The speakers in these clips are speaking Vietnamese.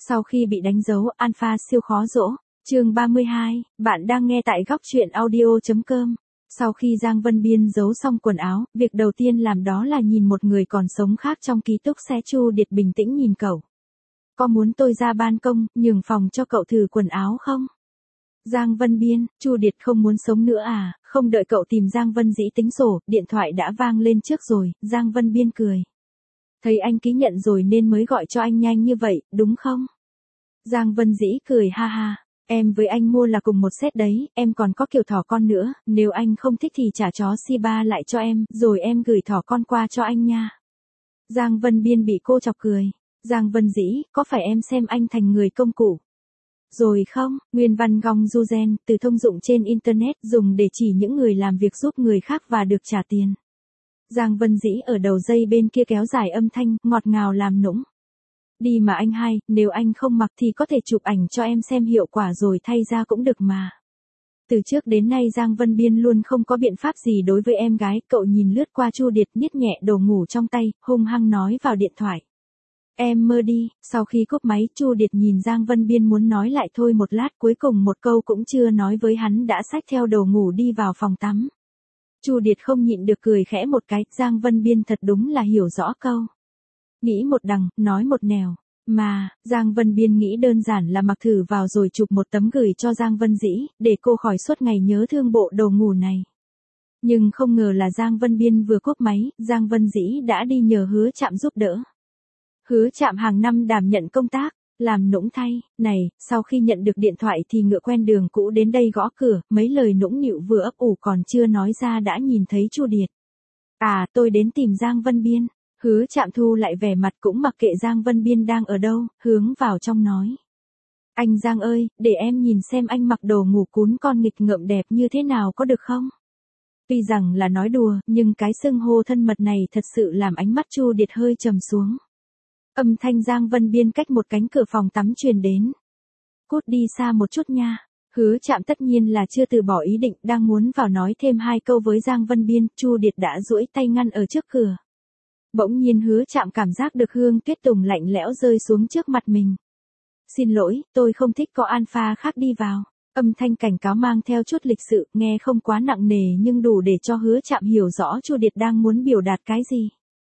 Sau khi bị đánh dấu, Alpha siêu khó dỗ. Chương 32, bạn đang nghe tại góc truyện audio.com. Sau khi Giang Vân Biên giấu xong quần áo, việc đầu tiên làm đó là nhìn một người còn sống khác trong ký túc xá. Chu Điệt bình tĩnh nhìn cậu. Có muốn tôi ra ban công, nhường phòng cho cậu thử quần áo không? Giang Vân Biên, Chu Điệt không muốn sống nữa à? Không đợi cậu tìm Giang Vân Dĩ tính sổ, điện thoại đã vang lên trước rồi. Giang Vân Biên cười. Thấy anh ký nhận rồi nên mới gọi cho anh nhanh như vậy, đúng không? Giang Vân Dĩ cười ha ha. Em với anh mua là cùng một set đấy, em còn có kiểu thỏ con nữa, nếu anh không thích thì trả chó Shiba lại cho em, rồi em gửi thỏ con qua cho anh nha. Giang Vân Biên bị cô chọc cười. Giang Vân Dĩ, có phải em xem anh thành người công cụ rồi không? Nguyên văn gong du gen, từ thông dụng trên Internet, dùng để chỉ những người làm việc giúp người khác và được trả tiền. Giang Vân Dĩ ở đầu dây bên kia kéo dài âm thanh, ngọt ngào làm nũng. Đi mà anh hai, nếu anh không mặc thì có thể chụp ảnh cho em xem hiệu quả rồi thay ra cũng được mà. Từ trước đến nay Giang Vân Biên luôn không có biện pháp gì đối với em gái, cậu nhìn lướt qua Chu Điệt niết nhẹ đồ ngủ trong tay, hung hăng nói vào điện thoại. Em mơ đi. Sau khi cúp máy, Chu Điệt nhìn Giang Vân Biên muốn nói lại thôi một lát, cuối cùng một câu cũng chưa nói với hắn đã xách theo đồ ngủ đi vào phòng tắm. Chu Điệt không nhịn được cười khẽ một cái, Giang Vân Biên thật đúng là hiểu rõ câu. Nghĩ một đằng, nói một nẻo. Mà, Giang Vân Biên nghĩ đơn giản là mặc thử vào rồi chụp một tấm gửi cho Giang Vân Dĩ, để cô khỏi suốt ngày nhớ thương bộ đồ ngủ này. Nhưng không ngờ là Giang Vân Biên vừa cúp máy, Giang Vân Dĩ đã đi nhờ Hứa Trạm giúp đỡ. Hứa Trạm hàng năm đảm nhận công tác, làm nũng thay. Này, sau khi nhận được điện thoại thì ngựa quen đường cũ đến đây gõ cửa, mấy lời nũng nịu vừa ấp ủ còn chưa nói ra đã nhìn thấy Chu Điệt. À, tôi đến tìm Giang Vân Biên. Hứa Trạm thu lại vẻ mặt cũng mặc kệ Giang Vân Biên đang ở đâu, hướng vào trong nói. Anh Giang ơi, để em nhìn xem anh mặc đồ ngủ cún con nghịch ngợm đẹp như thế nào có được không? Tuy rằng là nói đùa, nhưng cái xưng hô thân mật này thật sự làm ánh mắt Chu Điệt hơi trầm xuống. Âm thanh Giang Vân Biên cách một cánh cửa phòng tắm truyền đến. Cút đi xa một chút nha. Hứa Trạm tất nhiên là chưa từ bỏ ý định, đang muốn vào nói thêm hai câu với Giang Vân Biên, Chu Điệt đã duỗi tay ngăn ở trước cửa. Bỗng nhiên Hứa Trạm cảm giác được hương tuyết tùng lạnh lẽo rơi xuống trước mặt mình. Xin lỗi, tôi không thích có alpha khác đi vào. Âm thanh cảnh cáo mang theo chút lịch sự, nghe không quá nặng nề nhưng đủ để cho Hứa Trạm hiểu rõ Chu Điệt đang muốn biểu đạt cái gì.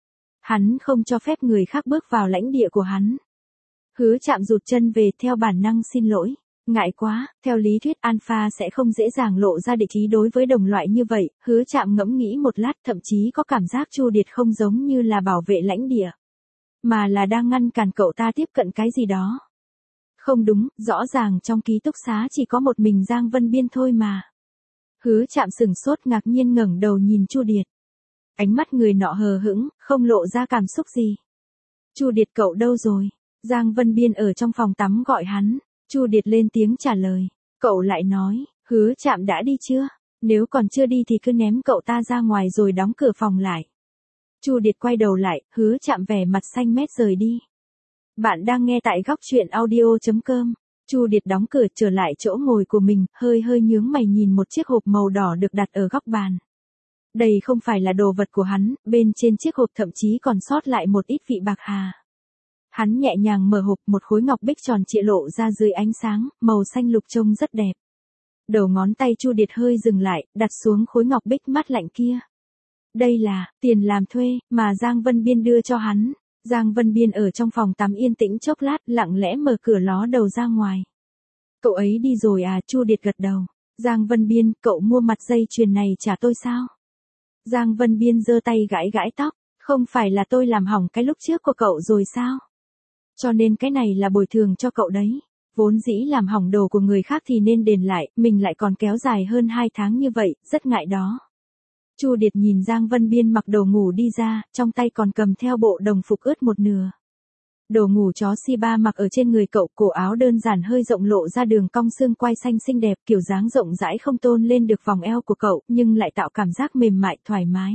Hắn không cho phép người khác bước vào lãnh địa của hắn. Hứa Trạm rụt chân về theo bản năng xin lỗi. Ngại quá, theo lý thuyết alpha sẽ không dễ dàng lộ ra địch ý đối với đồng loại như vậy. Hứa Trạm ngẫm nghĩ một lát, thậm chí có cảm giác Chu Điệt không giống như là bảo vệ lãnh địa, mà là đang ngăn cản cậu ta tiếp cận cái gì đó. Không đúng, rõ ràng trong ký túc xá chỉ có một mình Giang Vân Biên thôi mà. Hứa Trạm sửng sốt ngạc nhiên ngẩng đầu nhìn Chu Điệt. Ánh mắt người nọ hờ hững, không lộ ra cảm xúc gì. Chu Điệt cậu đâu rồi? Giang Vân Biên ở trong phòng tắm gọi hắn. Chu Điệt lên tiếng trả lời. Cậu lại nói, Hứa Trạm đã đi chưa? Nếu còn chưa đi thì cứ ném cậu ta ra ngoài rồi đóng cửa phòng lại. Chu Điệt quay đầu lại, Hứa Trạm vẻ mặt xanh mét rời đi. Bạn đang nghe tại góc truyện audio.com. Chu Điệt đóng cửa trở lại chỗ ngồi của mình, hơi nhướng mày nhìn một chiếc hộp màu đỏ được đặt ở góc bàn. Đây không phải là đồ vật của hắn, bên trên chiếc hộp thậm chí còn sót lại một ít vị bạc hà. Hắn nhẹ nhàng mở hộp, một khối ngọc bích tròn trịa lộ ra dưới ánh sáng, màu xanh lục trông rất đẹp. Đầu ngón tay Chu Điệt hơi dừng lại, đặt xuống khối ngọc bích mát lạnh kia. Đây là tiền làm thuê mà Giang Vân Biên đưa cho hắn. Giang Vân Biên ở trong phòng tắm yên tĩnh chốc lát, lặng lẽ mở cửa ló đầu ra ngoài. Cậu ấy đi rồi à? Chu Điệt gật đầu. Giang Vân Biên, cậu mua mặt dây chuyền này trả tôi sao? Giang Vân Biên giơ tay gãi gãi tóc. Không phải là tôi làm hỏng cái lúc trước của cậu rồi sao? Cho nên cái này là bồi thường cho cậu đấy. Vốn dĩ làm hỏng đồ của người khác thì nên đền lại, mình lại còn kéo dài hơn 2 tháng như vậy, rất ngại đó. Chu Điệt nhìn Giang Vân Biên mặc đồ ngủ đi ra, trong tay còn cầm theo bộ đồng phục ướt một nửa. Đồ ngủ chó Shiba mặc ở trên người cậu, cổ áo đơn giản hơi rộng lộ ra đường cong xương quai xanh xinh đẹp, kiểu dáng rộng rãi không tôn lên được vòng eo của cậu, nhưng lại tạo cảm giác mềm mại, thoải mái.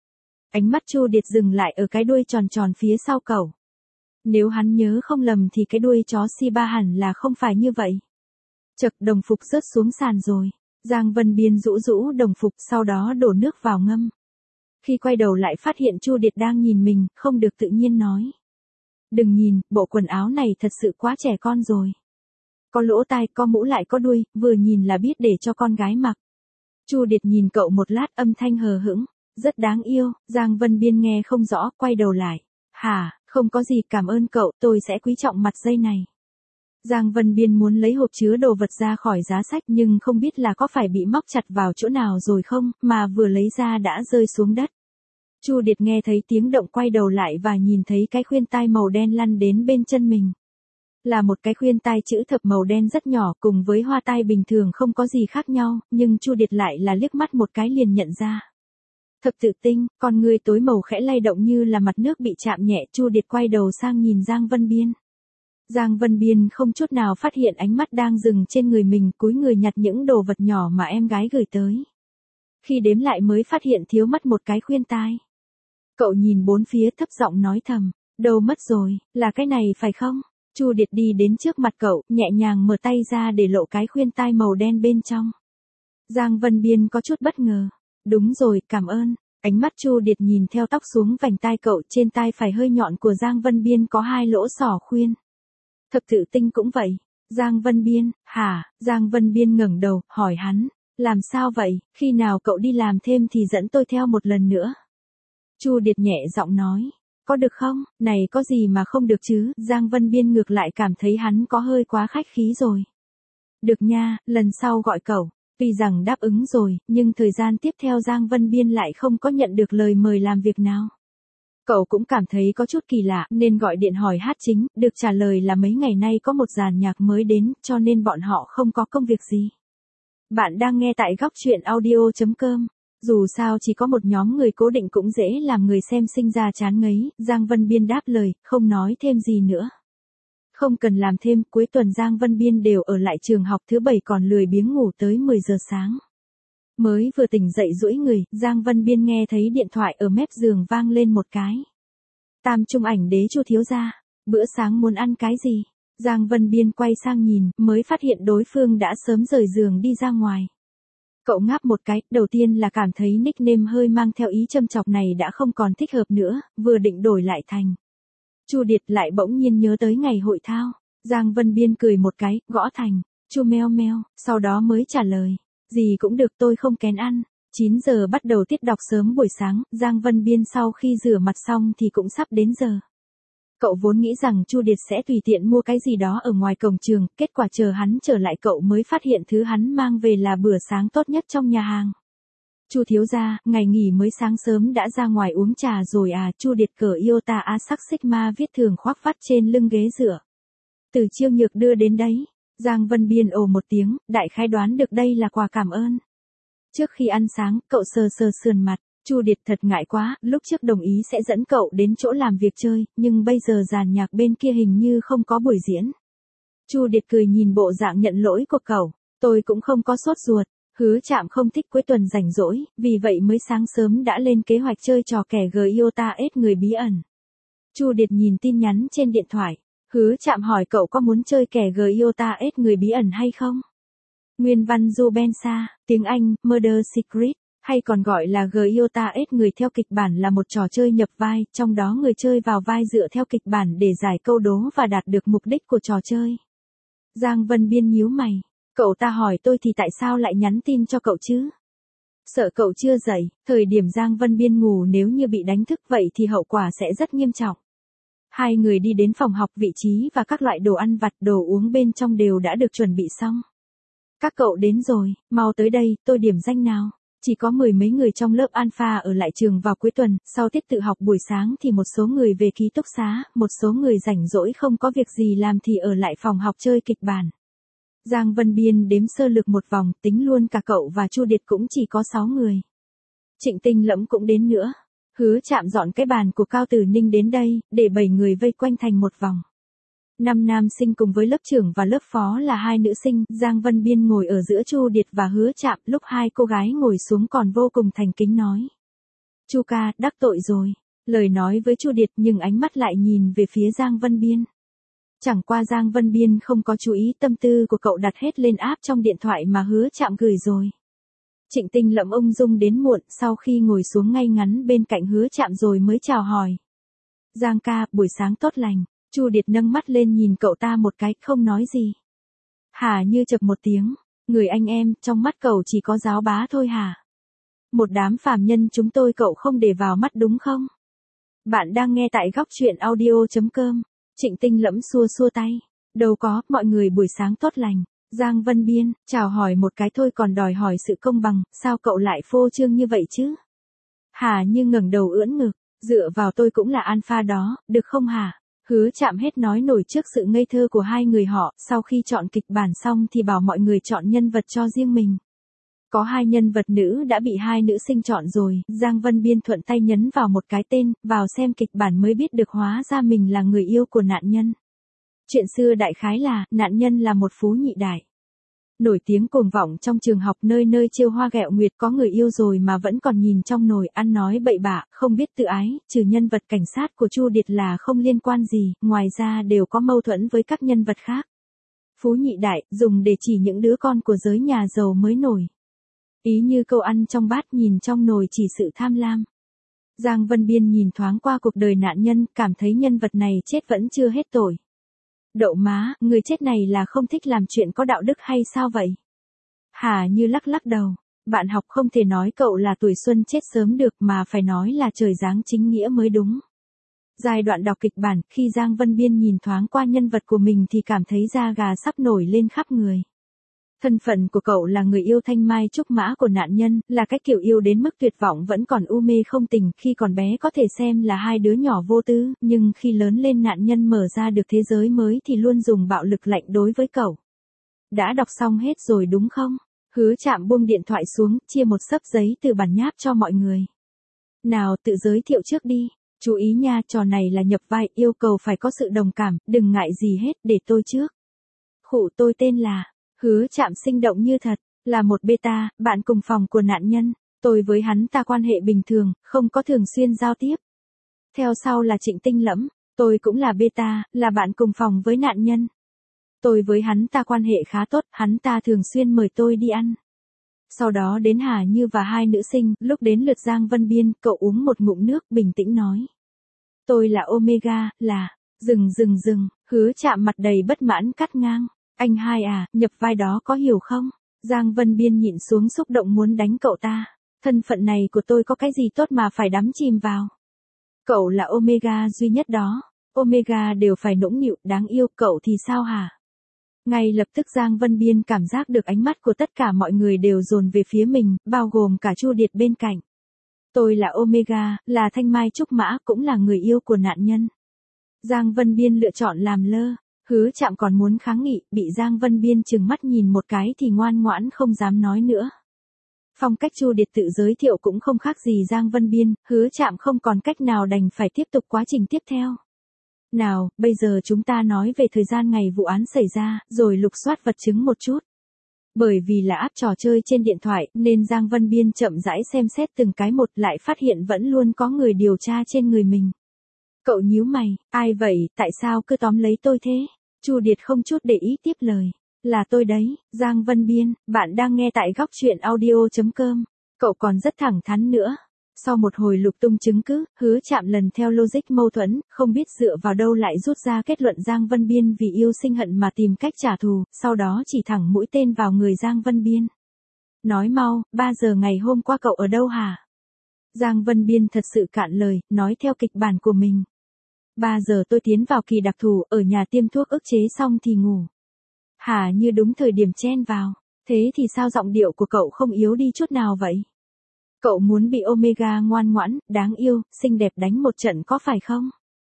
Ánh mắt Chu Điệt dừng lại ở cái đuôi tròn tròn phía sau cậu. Nếu hắn nhớ không lầm thì cái đuôi chó Shiba hẳn là không phải như vậy. Chật, đồng phục rớt xuống sàn rồi. Giang Vân Biên rũ rũ đồng phục, sau đó đổ nước vào ngâm. Khi quay đầu lại phát hiện Chu Điệt đang nhìn mình, không được tự nhiên nói. Đừng nhìn, bộ quần áo này thật sự quá trẻ con rồi. Có lỗ tai, có mũ lại có đuôi, vừa nhìn là biết để cho con gái mặc. Chu Điệt nhìn cậu một lát, âm thanh hờ hững, rất đáng yêu. Giang Vân Biên nghe không rõ, quay đầu lại. Hả, không có gì, cảm ơn cậu, tôi sẽ quý trọng mặt dây này. Giang Vân Biên muốn lấy hộp chứa đồ vật ra khỏi giá sách nhưng không biết là có phải bị móc chặt vào chỗ nào rồi không, mà vừa lấy ra đã rơi xuống đất. Chu Điệt nghe thấy tiếng động, quay đầu lại và nhìn thấy cái khuyên tai màu đen lăn đến bên chân mình. Là một cái khuyên tai chữ thập màu đen rất nhỏ, cùng với hoa tai bình thường không có gì khác nhau, nhưng Chu Điệt lại là liếc mắt một cái liền nhận ra. Thập tự tinh, con người tối màu khẽ lay động như là mặt nước bị chạm nhẹ. Chu Điệt quay đầu sang nhìn Giang Vân Biên. Giang Vân Biên không chút nào phát hiện ánh mắt đang dừng trên người mình, cúi người nhặt những đồ vật nhỏ mà em gái gửi tới. Khi đếm lại mới phát hiện thiếu mất một cái khuyên tai. Cậu nhìn bốn phía thấp giọng nói thầm, đâu mất rồi, là cái này phải không? Chu Điệt đi đến trước mặt cậu, nhẹ nhàng mở tay ra để lộ cái khuyên tai màu đen bên trong. Giang Vân Biên có chút bất ngờ. Đúng rồi, cảm ơn. Ánh mắt Chu Điệt nhìn theo tóc xuống vành tai cậu, trên tai phải hơi nhọn của Giang Vân Biên có hai lỗ xỏ khuyên. Thập tự tinh cũng vậy. Giang Vân Biên, hả? Giang Vân Biên ngẩng đầu, hỏi hắn, làm sao vậy, khi nào cậu đi làm thêm thì dẫn tôi theo một lần nữa. Chu Điệt nhẹ giọng nói, có được không, này có gì mà không được chứ. Giang Vân Biên ngược lại cảm thấy hắn có hơi quá khách khí rồi. Được nha, lần sau gọi cậu. Tuy rằng đáp ứng rồi, nhưng thời gian tiếp theo Giang Vân Biên lại không có nhận được lời mời làm việc nào. Cậu cũng cảm thấy có chút kỳ lạ, nên gọi điện hỏi Hát Chính, được trả lời là mấy ngày nay có một dàn nhạc mới đến, cho nên bọn họ không có công việc gì. Bạn đang nghe tại góc truyện audio.com. Dù sao chỉ có một nhóm người cố định cũng dễ làm người xem sinh ra chán ngấy. Giang Vân Biên đáp lời, không nói thêm gì nữa. Không cần làm thêm, cuối tuần Giang Vân Biên đều ở lại trường học, thứ bảy còn lười biếng ngủ tới 10 giờ sáng. Mới vừa tỉnh dậy duỗi người, Giang Vân Biên nghe thấy điện thoại ở mép giường vang lên một cái. Tam Trung Ảnh Đế Chu thiếu gia, bữa sáng muốn ăn cái gì? Giang Vân Biên quay sang nhìn, mới phát hiện đối phương đã sớm rời giường đi ra ngoài. Cậu ngáp một cái, đầu tiên là cảm thấy nickname hơi mang theo ý châm chọc này đã không còn thích hợp nữa, vừa định đổi lại thành Chu Điệt, lại bỗng nhiên nhớ tới ngày hội thao. Giang Vân Biên cười một cái, gõ thành Chu meo meo, sau đó mới trả lời, gì cũng được, tôi không kén ăn. 9 giờ bắt đầu tiết đọc sớm buổi sáng. Giang Vân Biên sau khi rửa mặt xong thì cũng sắp đến giờ. Cậu vốn nghĩ rằng Chu Điệt sẽ tùy tiện mua cái gì đó ở ngoài cổng trường, kết quả chờ hắn trở lại cậu mới phát hiện thứ hắn mang về là bữa sáng tốt nhất trong nhà hàng. Chu thiếu gia, ngày nghỉ mới sáng sớm đã ra ngoài uống trà rồi à? Chu Điệt cởi Iota Asac Sigma viết thường khoác vắt trên lưng ghế dựa. Từ Chiêu Nhược đưa đến đấy. Giang Vân Biên ồ một tiếng, đại khái đoán được đây là quà cảm ơn. Trước khi ăn sáng, cậu sờ sờ sườn mặt. Chu Điệt thật ngại quá, lúc trước đồng ý sẽ dẫn cậu đến chỗ làm việc chơi, nhưng bây giờ dàn nhạc bên kia hình như không có buổi diễn. Chu Điệt cười nhìn bộ dạng nhận lỗi của cậu, tôi cũng không có sốt ruột. Hứa Trạm không thích cuối tuần rảnh rỗi, vì vậy mới sáng sớm đã lên kế hoạch chơi trò kẻ Iota S người bí ẩn. Chu Điệt nhìn tin nhắn trên điện thoại. Hứa Trạm hỏi cậu có muốn chơi kẻ Iota S người bí ẩn hay không? Nguyên văn Jubensa, tiếng Anh, Murder Secret, hay còn gọi là Iota S người theo kịch bản, là một trò chơi nhập vai, trong đó người chơi vào vai dựa theo kịch bản để giải câu đố và đạt được mục đích của trò chơi. Giang Vân Biên nhíu mày. Cậu ta hỏi tôi thì tại sao lại nhắn tin cho cậu chứ? Sợ cậu chưa dậy, thời điểm Giang Vân Biên ngủ nếu như bị đánh thức vậy thì hậu quả sẽ rất nghiêm trọng. Hai người đi đến phòng học, vị trí và các loại đồ ăn vặt, đồ uống bên trong đều đã được chuẩn bị xong. Các cậu đến rồi, mau tới đây, tôi điểm danh nào. Chỉ có 10 mấy người trong lớp Alpha ở lại trường vào cuối tuần, sau tiết tự học buổi sáng thì một số người về ký túc xá, một số người rảnh rỗi không có việc gì làm thì ở lại phòng học chơi kịch bản. Giang Vân Biên đếm sơ lược một vòng, tính luôn cả cậu và Chu Điệt cũng chỉ có 6 người. Trịnh Tinh Lẫm cũng đến nữa. Hứa Trạm dọn cái bàn của Cao Tử Ninh đến đây, để 7 người vây quanh thành một vòng. 5 nam sinh cùng với lớp trưởng và lớp phó là 2 nữ sinh. Giang Vân Biên ngồi ở giữa Chu Điệt và Hứa Trạm, lúc hai cô gái ngồi xuống còn vô cùng thành kính nói. Chu ca, đắc tội rồi. Lời nói với Chu Điệt nhưng ánh mắt lại nhìn về phía Giang Vân Biên. Chẳng qua Giang Vân Biên không có chú ý, tâm tư của cậu đặt hết lên app trong điện thoại mà Hứa Trạm gửi rồi. Trịnh Tinh Lẫm ung dung đến muộn, sau khi ngồi xuống ngay ngắn bên cạnh Hứa Trạm rồi mới chào hỏi. Giang ca, buổi sáng tốt lành. Chu Điệt nâng mắt lên nhìn cậu ta một cái, không nói gì. Hà Như chập một tiếng, người anh em, trong mắt cậu chỉ có giáo bá thôi hả? Một đám phàm nhân chúng tôi cậu không để vào mắt đúng không? Bạn đang nghe tại góc truyện audio.com. Trịnh Tinh Lẫm xua xua tay. Đâu có, mọi người buổi sáng tốt lành. Giang Vân Biên, chào hỏi một cái thôi còn đòi hỏi sự công bằng, sao cậu lại phô trương như vậy chứ? Hà Như ngẩng đầu ưỡn ngực, dựa vào tôi cũng là alpha đó, được không hả? Hứa Trạm hết nói nổi trước sự ngây thơ của hai người họ, sau khi chọn kịch bản xong thì bảo mọi người chọn nhân vật cho riêng mình. Có hai nhân vật nữ đã bị hai nữ sinh chọn rồi, Giang Vân Biên thuận tay nhấn vào một cái tên, vào xem kịch bản mới biết được hóa ra mình là người yêu của nạn nhân. Chuyện xưa đại khái là, nạn nhân là một phú nhị đại. Nổi tiếng cuồng vọng trong trường học nơi nơi trêu hoa ghẹo nguyệt, có người yêu rồi mà vẫn còn nhìn trong nồi ăn nói bậy bạ, không biết tự ái, trừ nhân vật cảnh sát của Chu Điệt là không liên quan gì, ngoài ra đều có mâu thuẫn với các nhân vật khác. Phú nhị đại, dùng để chỉ những đứa con của giới nhà giàu mới nổi. Ý như câu ăn trong bát nhìn trong nồi chỉ sự tham lam. Giang Vân Biên nhìn thoáng qua cuộc đời nạn nhân, cảm thấy nhân vật này chết vẫn chưa hết tội. Đậu má, người chết này là không thích làm chuyện có đạo đức hay sao vậy? Hà Như lắc lắc đầu, bạn học không thể nói cậu là tuổi xuân chết sớm được mà phải nói là trời giáng chính nghĩa mới đúng. Giai đoạn đọc kịch bản, khi Giang Vân Biên nhìn thoáng qua nhân vật của mình thì cảm thấy da gà sắp nổi lên khắp người. Thân phận của cậu là người yêu thanh mai trúc mã của nạn nhân, là cái kiểu yêu đến mức tuyệt vọng vẫn còn u mê không tình, khi còn bé có thể xem là hai đứa nhỏ vô tư, nhưng khi lớn lên nạn nhân mở ra được thế giới mới thì luôn dùng bạo lực lạnh đối với cậu. Đã đọc xong hết rồi đúng không? Hứa Trạm buông điện thoại xuống, chia một xấp giấy từ bản nháp cho mọi người. Nào tự giới thiệu trước đi, chú ý nha, trò này là nhập vai, yêu cầu phải có sự đồng cảm, đừng ngại gì hết, để tôi trước. Khụ, tôi tên là... Hứa Trạm sinh động như thật, là một beta, bạn cùng phòng của nạn nhân, tôi với hắn ta quan hệ bình thường, không có thường xuyên giao tiếp. Theo sau là Trịnh Tinh Lẫm, tôi cũng là beta, là bạn cùng phòng với nạn nhân. Tôi với hắn ta quan hệ khá tốt, hắn ta thường xuyên mời tôi đi ăn. Sau đó đến Hà Như và hai nữ sinh, lúc đến lượt Giang Vân Biên, cậu uống một ngụm nước bình tĩnh nói. Tôi là Omega, là, dừng, Hứa Trạm mặt đầy bất mãn cắt ngang. Anh hai à, nhập vai đó có hiểu không? Giang Vân Biên nhịn xuống xúc động muốn đánh cậu ta. Thân phận này của tôi có cái gì tốt mà phải đắm chìm vào? Cậu là Omega duy nhất đó. Omega đều phải nũng nịu, đáng yêu, cậu thì sao hả? Ngay lập tức Giang Vân Biên cảm giác được ánh mắt của tất cả mọi người đều dồn về phía mình, bao gồm cả Chu Điệt bên cạnh. Tôi là Omega, là thanh mai trúc mã, cũng là người yêu của nạn nhân. Giang Vân Biên lựa chọn làm lơ. Hứa Trạm còn muốn kháng nghị, bị Giang Vân Biên trừng mắt nhìn một cái thì ngoan ngoãn không dám nói nữa. Phong cách Chu Điệt tự giới thiệu cũng không khác gì Giang Vân Biên, Hứa Trạm không còn cách nào đành phải tiếp tục quá trình tiếp theo. Nào, bây giờ chúng ta nói về thời gian ngày vụ án xảy ra, rồi lục soát vật chứng một chút. Bởi vì là app trò chơi trên điện thoại, nên Giang Vân Biên chậm rãi xem xét từng cái một, lại phát hiện vẫn luôn có người điều tra trên người mình. Cậu nhíu mày, ai vậy, tại sao cứ tóm lấy tôi thế? Chu Điệt không chút để ý tiếp lời. Là tôi đấy, Giang Vân Biên, bạn đang nghe tại góc truyện audio.com. Cậu còn rất thẳng thắn nữa. Sau một hồi lục tung chứng cứ, Hứa Trạm lần theo logic mâu thuẫn, không biết dựa vào đâu lại rút ra kết luận Giang Vân Biên vì yêu sinh hận mà tìm cách trả thù, sau đó chỉ thẳng mũi tên vào người Giang Vân Biên. Nói mau, 3 giờ ngày hôm qua cậu ở đâu hả? Giang Vân Biên thật sự cạn lời, nói theo kịch bản của mình. 3 giờ tôi tiến vào kỳ đặc thù, ở nhà tiêm thuốc ức chế xong thì ngủ. Hà Như đúng thời điểm chen vào. Thế thì sao giọng điệu của cậu không yếu đi chút nào vậy? Cậu muốn bị Omega ngoan ngoãn, đáng yêu, xinh đẹp đánh một trận có phải không?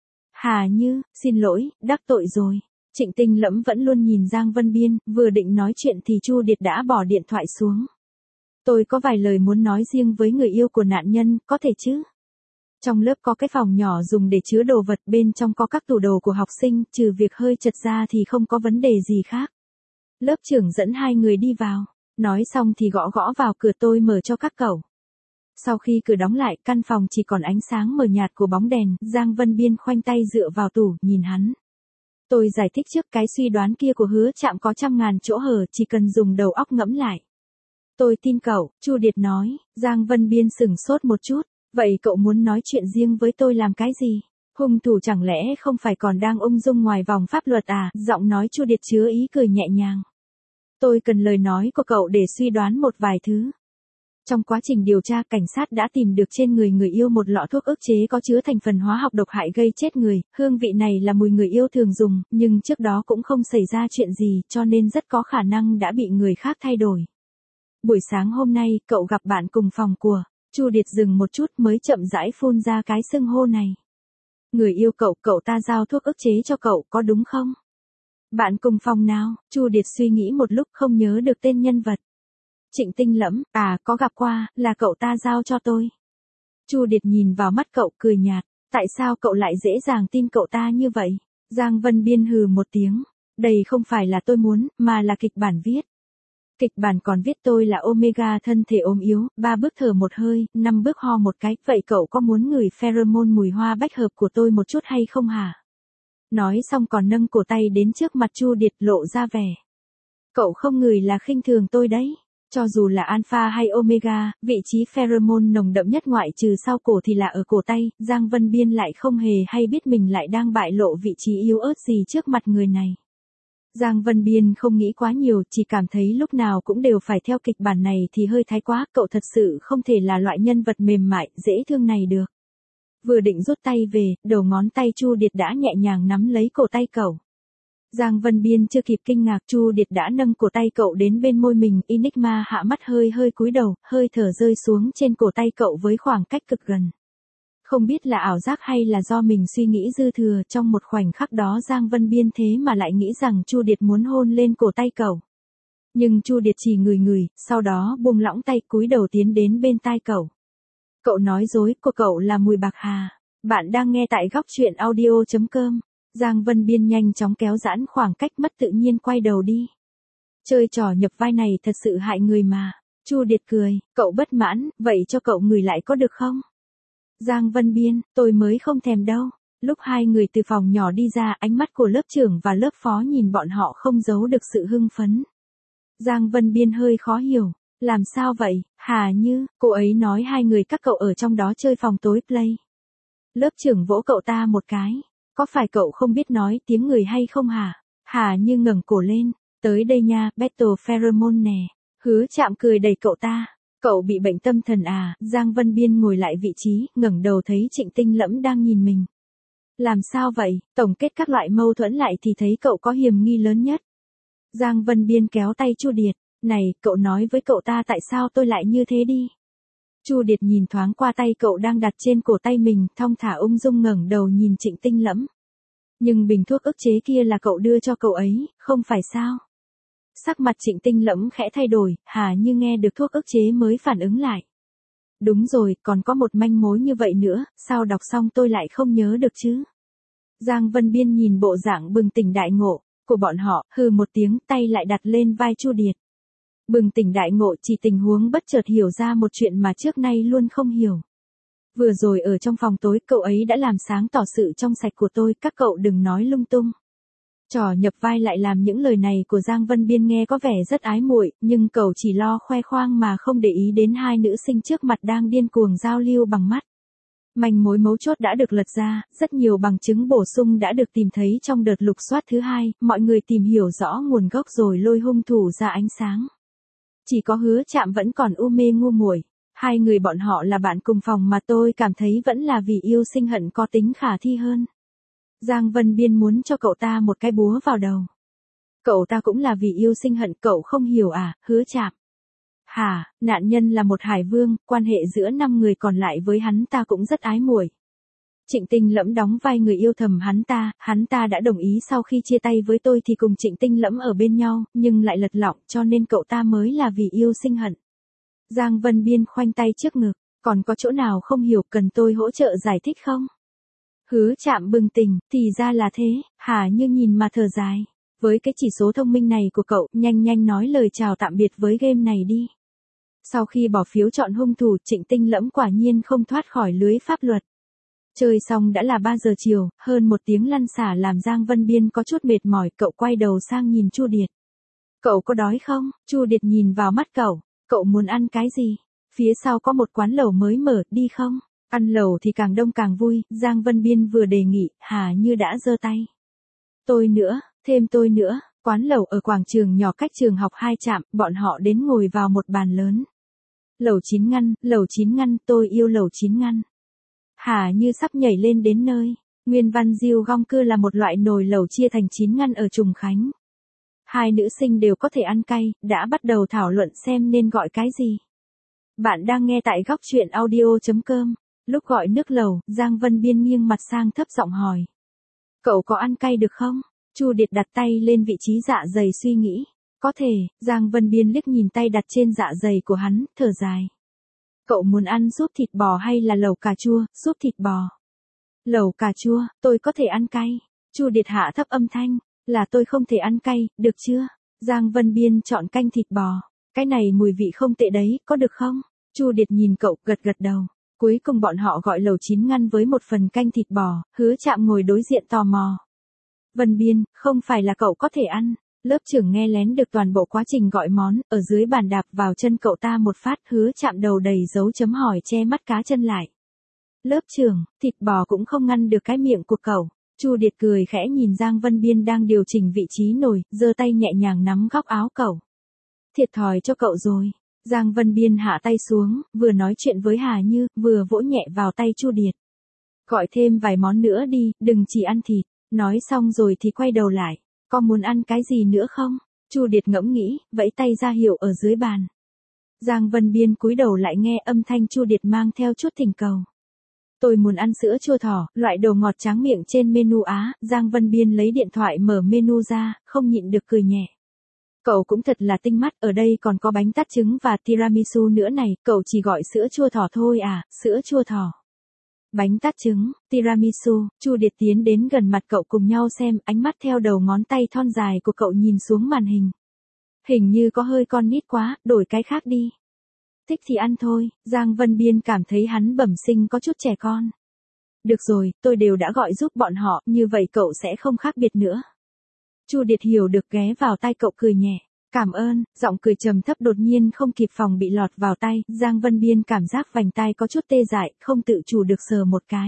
Hà Như, xin lỗi, đắc tội rồi. Trịnh Tinh Lẫm vẫn luôn nhìn Giang Vân Biên, vừa định nói chuyện thì Chu Điệt đã bỏ điện thoại xuống. Tôi có vài lời muốn nói riêng với người yêu của nạn nhân, có thể chứ? Trong lớp có cái phòng nhỏ dùng để chứa đồ vật, bên trong có các tủ đồ của học sinh, trừ việc hơi chật ra thì không có vấn đề gì khác. Lớp trưởng dẫn hai người đi vào, nói xong thì gõ gõ vào cửa, tôi mở cho các cậu. Sau khi cửa đóng lại, căn phòng chỉ còn ánh sáng mờ nhạt của bóng đèn, Giang Vân Biên khoanh tay dựa vào tủ, nhìn hắn. Tôi giải thích trước, cái suy đoán kia của Hứa Trạm có trăm ngàn chỗ hở, chỉ cần dùng đầu óc ngẫm lại. Tôi tin cậu, Chu Điệt nói. Giang Vân Biên sửng sốt một chút. Vậy cậu muốn nói chuyện riêng với tôi làm cái gì? Hung thủ chẳng lẽ không phải còn đang ung dung ngoài vòng pháp luật à? Giọng nói Chu Điệt chứa ý cười nhẹ nhàng. Tôi cần lời nói của cậu để suy đoán một vài thứ. Trong quá trình điều tra, cảnh sát đã tìm được trên người người yêu một lọ thuốc ức chế có chứa thành phần hóa học độc hại gây chết người. Hương vị này là mùi người yêu thường dùng, nhưng trước đó cũng không xảy ra chuyện gì, cho nên rất có khả năng đã bị người khác thay đổi. Buổi sáng hôm nay, cậu gặp bạn cùng phòng của. Chu Điệt dừng một chút mới chậm rãi phun ra cái xưng hô này. Người yêu cậu, cậu ta giao thuốc ức chế cho cậu, có đúng không? Bạn cùng phòng nào? Chu Điệt suy nghĩ một lúc không nhớ được tên nhân vật. Trịnh Tinh Lẫm, à, có gặp qua, là cậu ta giao cho tôi. Chu Điệt nhìn vào mắt cậu cười nhạt, tại sao cậu lại dễ dàng tin cậu ta như vậy? Giang Vân Biên hừ một tiếng, đây không phải là tôi muốn, mà là kịch bản viết. Kịch bản còn viết tôi là Omega thân thể ốm yếu, 3 bước thở một hơi, 5 bước ho một cái, vậy cậu có muốn ngửi pheromone mùi hoa bách hợp của tôi một chút hay không hả? Nói xong còn nâng cổ tay đến trước mặt Chu Điệt lộ ra vẻ. Cậu không ngửi là khinh thường tôi đấy. Cho dù là alpha hay omega, vị trí pheromone nồng đậm nhất ngoại trừ sau cổ thì là ở cổ tay, Giang Vân Biên lại không hề hay biết mình lại đang bại lộ vị trí yếu ớt gì trước mặt người này. Giang Vân Biên không nghĩ quá nhiều, chỉ cảm thấy lúc nào cũng đều phải theo kịch bản này thì hơi thái quá, cậu thật sự không thể là loại nhân vật mềm mại, dễ thương này được. Vừa định rút tay về, đầu ngón tay Chu Điệt đã nhẹ nhàng nắm lấy cổ tay cậu. Giang Vân Biên chưa kịp kinh ngạc, Chu Điệt đã nâng cổ tay cậu đến bên môi mình, Enigma hạ mắt hơi cúi đầu, hơi thở rơi xuống trên cổ tay cậu với khoảng cách cực gần. Không biết là ảo giác hay là do mình suy nghĩ dư thừa, trong một khoảnh khắc đó Giang Vân Biên thế mà lại nghĩ rằng Chu Điệt muốn hôn lên cổ tay cậu. Nhưng Chu Điệt chỉ ngửi, sau đó buông lỏng tay cúi đầu tiến đến bên tai cậu. Cậu nói dối, của cậu là mùi bạc hà. Bạn đang nghe tại góc truyện audio.com. Giang Vân Biên nhanh chóng kéo giãn khoảng cách, mất tự nhiên quay đầu đi. Chơi trò nhập vai này thật sự hại người mà. Chu Điệt cười, cậu bất mãn, vậy cho cậu ngửi lại có được không? Giang Vân Biên, tôi mới không thèm đâu. Lúc hai người từ phòng nhỏ đi ra, ánh mắt của lớp trưởng và lớp phó nhìn bọn họ không giấu được sự hưng phấn. Giang Vân Biên hơi khó hiểu, làm sao vậy, Hà Như, cô ấy nói hai người các cậu ở trong đó chơi phòng tối play. Lớp trưởng vỗ cậu ta một cái. Có phải cậu không biết nói tiếng người hay không hả? Hà Như ngẩng cổ lên, tới đây nha, battle pheromone nè. Hứa Trạm cười đẩy cậu ta. Cậu bị bệnh tâm thần à? Giang Vân Biên ngồi lại vị trí, ngẩng đầu thấy Trịnh Tinh Lẫm đang nhìn mình. Làm sao vậy? Tổng kết các loại mâu thuẫn lại thì thấy cậu có hiểm nghi lớn nhất. Giang Vân Biên kéo tay Chu Điệt. Này, cậu nói với cậu ta tại sao tôi lại như thế đi. Chu Điệt nhìn thoáng qua tay cậu đang đặt trên cổ tay mình, thong thả ung dung ngẩng đầu nhìn Trịnh Tinh Lẫm. Nhưng bình thuốc ức chế kia là cậu đưa cho cậu ấy, không phải sao? Sắc mặt Trịnh Tinh Lẫm khẽ thay đổi, Hà Như nghe được thuốc ức chế mới phản ứng lại. Đúng rồi, còn có một manh mối như vậy nữa, sao đọc xong tôi lại không nhớ được chứ? Giang Vân Biên nhìn bộ dạng bừng tỉnh đại ngộ của bọn họ, hừ một tiếng, tay lại đặt lên vai Chu Điệt. Bừng tỉnh đại ngộ chỉ tình huống bất chợt hiểu ra một chuyện mà trước nay luôn không hiểu. Vừa rồi ở trong phòng tối cậu ấy đã làm sáng tỏ sự trong sạch của tôi, các cậu đừng nói lung tung. Trò nhập vai lại làm những lời này của Giang Vân Biên nghe có vẻ rất ái muội, nhưng cậu chỉ lo khoe khoang mà không để ý đến hai nữ sinh trước mặt đang điên cuồng giao lưu bằng mắt. Manh mối mấu chốt đã được lật ra, rất nhiều bằng chứng bổ sung đã được tìm thấy trong đợt lục soát thứ hai, mọi người tìm hiểu rõ nguồn gốc rồi lôi hung thủ ra ánh sáng. Chỉ có Hứa Trạm vẫn còn u mê ngu muội. Hai người bọn họ là bạn cùng phòng mà tôi cảm thấy vẫn là vì yêu sinh hận có tính khả thi hơn. Giang Vân Biên muốn cho cậu ta một cái búa vào đầu. Cậu ta cũng là vì yêu sinh hận, cậu không hiểu à, Hứa Trạm. Hả, nạn nhân là một hải vương, quan hệ giữa 5 người còn lại với hắn ta cũng rất ái muội. Trịnh Tinh Lẫm đóng vai người yêu thầm hắn ta đã đồng ý sau khi chia tay với tôi thì cùng Trịnh Tinh Lẫm ở bên nhau, nhưng lại lật lọng cho nên cậu ta mới là vì yêu sinh hận. Giang Vân Biên khoanh tay trước ngực, còn có chỗ nào không hiểu cần tôi hỗ trợ giải thích không? Hứa Trạm bừng tỉnh, thì ra là thế, Hà Như nhìn mà thở dài. Với cái chỉ số thông minh này của cậu, nhanh nói lời chào tạm biệt với game này đi. Sau khi bỏ phiếu chọn hung thủ, Trịnh Tinh Lẫm quả nhiên không thoát khỏi lưới pháp luật. Chơi xong đã là 3 giờ chiều, hơn một tiếng lăn xả làm Giang Vân Biên có chút mệt mỏi, cậu quay đầu sang nhìn Chu Điệt. Cậu có đói không? Chu Điệt nhìn vào mắt cậu muốn ăn cái gì? Phía sau có một quán lẩu mới mở, đi không? Ăn lẩu thì càng đông càng vui, Giang Vân Biên vừa đề nghị, Hà Như đã giơ tay. Tôi nữa, thêm tôi nữa, quán lẩu ở quảng trường nhỏ cách trường học 2 trạm, bọn họ đến ngồi vào một bàn lớn. Lẩu chín ngăn, tôi yêu lẩu chín ngăn. Hà Như sắp nhảy lên đến nơi. Nguyên văn diêu gong cư là một loại nồi lẩu chia thành 9 ngăn ở Trùng Khánh. Hai nữ sinh đều có thể ăn cay, đã bắt đầu thảo luận xem nên gọi cái gì. Bạn đang nghe tại góc chuyện audio.com. Lúc gọi nước lẩu, Giang Vân Biên nghiêng mặt sang thấp giọng hỏi. Cậu có ăn cay được không? Chu Điệt đặt tay lên vị trí dạ dày suy nghĩ. Có thể, Giang Vân Biên liếc nhìn tay đặt trên dạ dày của hắn, thở dài. Cậu muốn ăn súp thịt bò hay là lẩu cà chua, súp thịt bò? Lẩu cà chua, tôi có thể ăn cay. Chu Điệt hạ thấp âm thanh, là tôi không thể ăn cay, được chưa? Giang Vân Biên chọn canh thịt bò. Cái này mùi vị không tệ đấy, có được không? Chu Điệt nhìn cậu, gật gật đầu. Cuối cùng bọn họ gọi lẩu 9 ngăn với một phần canh thịt bò, Hứa Trạm ngồi đối diện tò mò. Vân Biên, không phải là cậu có thể ăn. Lớp trưởng nghe lén được toàn bộ quá trình gọi món, ở dưới bàn đạp vào chân cậu ta một phát, Hứa Trạm đầu đầy dấu chấm hỏi che mắt cá chân lại. Lớp trưởng, thịt bò cũng không ngăn được cái miệng của cậu. Chu Điệt cười khẽ nhìn Giang Vân Biên đang điều chỉnh vị trí nồi, giơ tay nhẹ nhàng nắm góc áo cậu. Thiệt thòi cho cậu rồi. Giang Vân Biên hạ tay xuống, vừa nói chuyện với Hà Như, vừa vỗ nhẹ vào tay Chu Điệt. Gọi thêm vài món nữa đi, đừng chỉ ăn thịt. Nói xong rồi thì quay đầu lại. Có muốn ăn cái gì nữa không? Chu Điệt ngẫm nghĩ, vẫy tay ra hiệu ở dưới bàn. Giang Vân Biên cúi đầu lại nghe âm thanh Chu Điệt mang theo chút thỉnh cầu. Tôi muốn ăn sữa chua thỏ, loại đồ ngọt tráng miệng trên menu Á. Giang Vân Biên lấy điện thoại mở menu ra, không nhịn được cười nhẹ. Cậu cũng thật là tinh mắt, ở đây còn có bánh tart trứng và tiramisu nữa này, cậu chỉ gọi sữa chua thỏ thôi à, sữa chua thỏ. Bánh tart trứng, tiramisu, Chu Điệt tiến đến gần mặt cậu cùng nhau xem, ánh mắt theo đầu ngón tay thon dài của cậu nhìn xuống màn hình. Hình như có hơi con nít quá, đổi cái khác đi. Thích thì ăn thôi, Giang Vân Biên cảm thấy hắn bẩm sinh có chút trẻ con. Được rồi, tôi đều đã gọi giúp bọn họ, như vậy cậu sẽ không khác biệt nữa. Chu Điệt hiểu được ghé vào tai cậu cười nhẹ. Cảm ơn, giọng cười trầm thấp đột nhiên không kịp phòng bị lọt vào tai, Giang Vân Biên cảm giác vành tai có chút tê dại, không tự chủ được sờ một cái.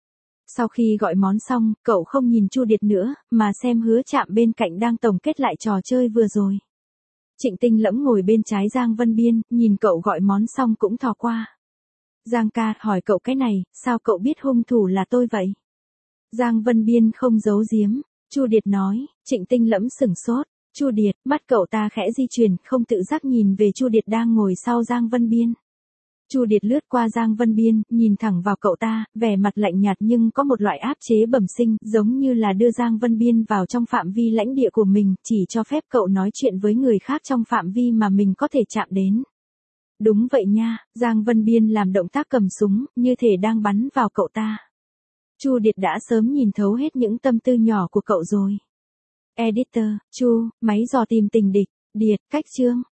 Sau khi gọi món xong, cậu không nhìn Chu Điệt nữa, mà xem Hứa Trạm bên cạnh đang tổng kết lại trò chơi vừa rồi. Trịnh Tinh Lẫm ngồi bên trái Giang Vân Biên, nhìn cậu gọi món xong cũng thò qua. Giang ca, hỏi cậu cái này, sao cậu biết hung thủ là tôi vậy? Giang Vân Biên không giấu giếm, Chu Điệt nói. Trịnh Tinh Lẫm sửng sốt. Chu Điệt, mắt cậu ta khẽ di chuyển, không tự giác nhìn về Chu Điệt đang ngồi sau Giang Vân Biên. Chu Điệt lướt qua Giang Vân Biên, nhìn thẳng vào cậu ta, vẻ mặt lạnh nhạt nhưng có một loại áp chế bẩm sinh, giống như là đưa Giang Vân Biên vào trong phạm vi lãnh địa của mình, chỉ cho phép cậu nói chuyện với người khác trong phạm vi mà mình có thể chạm đến. Đúng vậy nha, Giang Vân Biên làm động tác cầm súng, như thể đang bắn vào cậu ta. Chu Điệt đã sớm nhìn thấu hết những tâm tư nhỏ của cậu rồi. Editor, Chu, máy dò tìm tình địch, Điệt, cách chương.